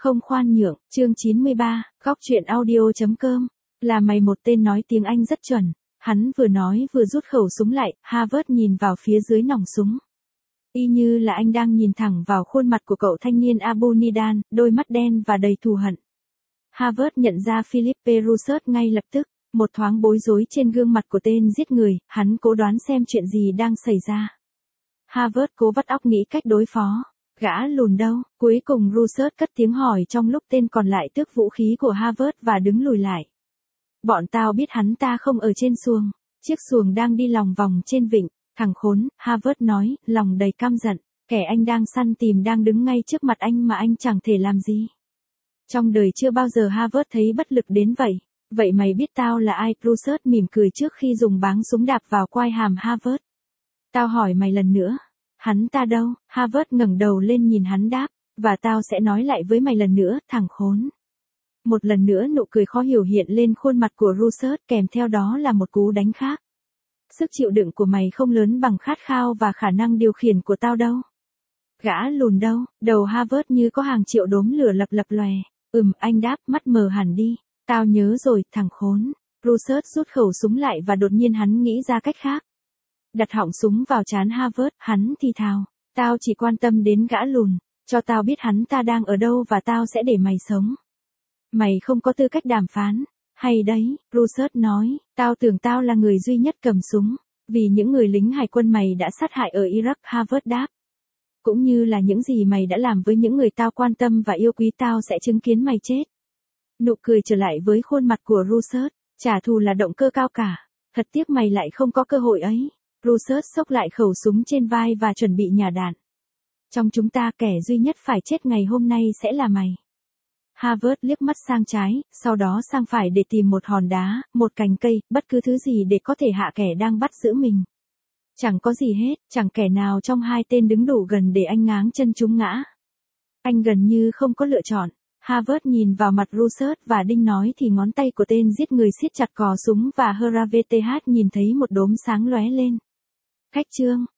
Không khoan nhượng, chương 93, góc truyện audio.com. Là mày một tên nói tiếng Anh rất chuẩn. Hắn vừa nói vừa rút khẩu súng lại, Harvard nhìn vào phía dưới nòng súng. Y như là anh đang nhìn thẳng vào khuôn mặt của cậu thanh niên Abu Nidan, đôi mắt đen và đầy thù hận. Harvard nhận ra Philippe Rousseau ngay lập tức, một thoáng bối rối trên gương mặt của tên giết người, hắn cố đoán xem chuyện gì đang xảy ra. Harvard cố vắt óc nghĩ cách đối phó. Gã lùn đâu? Cuối cùng Rousseau cất tiếng hỏi trong lúc tên còn lại tước vũ khí của Harvard và đứng lùi lại. Bọn tao biết hắn ta không ở trên xuồng. Chiếc xuồng đang đi lòng vòng trên vịnh. Thằng khốn, Harvard nói, lòng đầy căm giận. Kẻ anh đang săn tìm đang đứng ngay trước mặt anh mà anh chẳng thể làm gì. Trong đời chưa bao giờ Harvard thấy bất lực đến vậy. Vậy mày biết tao là ai? Rousseau mỉm cười trước khi dùng báng súng đạp vào quai hàm Harvard. Tao hỏi mày lần nữa. Hắn ta đâu? Harvard ngẩng đầu lên nhìn hắn đáp. Và tao sẽ nói lại với mày lần nữa, thằng khốn. Một lần nữa nụ cười khó hiểu hiện lên khuôn mặt của Rousseau, kèm theo đó là một cú đánh khác. Sức chịu đựng của mày không lớn bằng khát khao và khả năng điều khiển của tao đâu. Gã lùn đâu? Đầu Harvard như có hàng triệu đốm lửa lập lập lòe. Anh đáp, mắt mờ hẳn đi. Tao nhớ rồi, thằng khốn. Rousseau rút khẩu súng lại và đột nhiên hắn nghĩ ra cách khác. Đặt họng súng vào trán Harvard, hắn thì thào. Tao chỉ quan tâm đến gã lùn. Cho tao biết hắn ta đang ở đâu và tao sẽ để mày sống. Mày không có tư cách đàm phán. Hay đấy, Rousseau nói. Tao tưởng tao là người duy nhất cầm súng. Vì những người lính hải quân mày đã sát hại ở Iraq, Harvard đáp. Cũng như là những gì mày đã làm với những người tao quan tâm và yêu quý, tao sẽ chứng kiến mày chết. Nụ cười trở lại với khuôn mặt của Rousseau. Trả thù là động cơ cao cả. Thật tiếc mày lại không có cơ hội ấy. Rousseau xốc lại khẩu súng trên vai và chuẩn bị nhả đạn. Trong chúng ta kẻ duy nhất phải chết ngày hôm nay sẽ là mày. Harvard liếc mắt sang trái, sau đó sang phải để tìm một hòn đá, một cành cây, bất cứ thứ gì để có thể hạ kẻ đang bắt giữ mình. Chẳng có gì hết, chẳng kẻ nào trong hai tên đứng đủ gần để anh ngáng chân chúng ngã. Anh gần như không có lựa chọn. Harvard nhìn vào mặt Rousseau và đinh nói thì ngón tay của tên giết người siết chặt cò súng và HRVTH nhìn thấy một đốm sáng lóe lên. Cách chương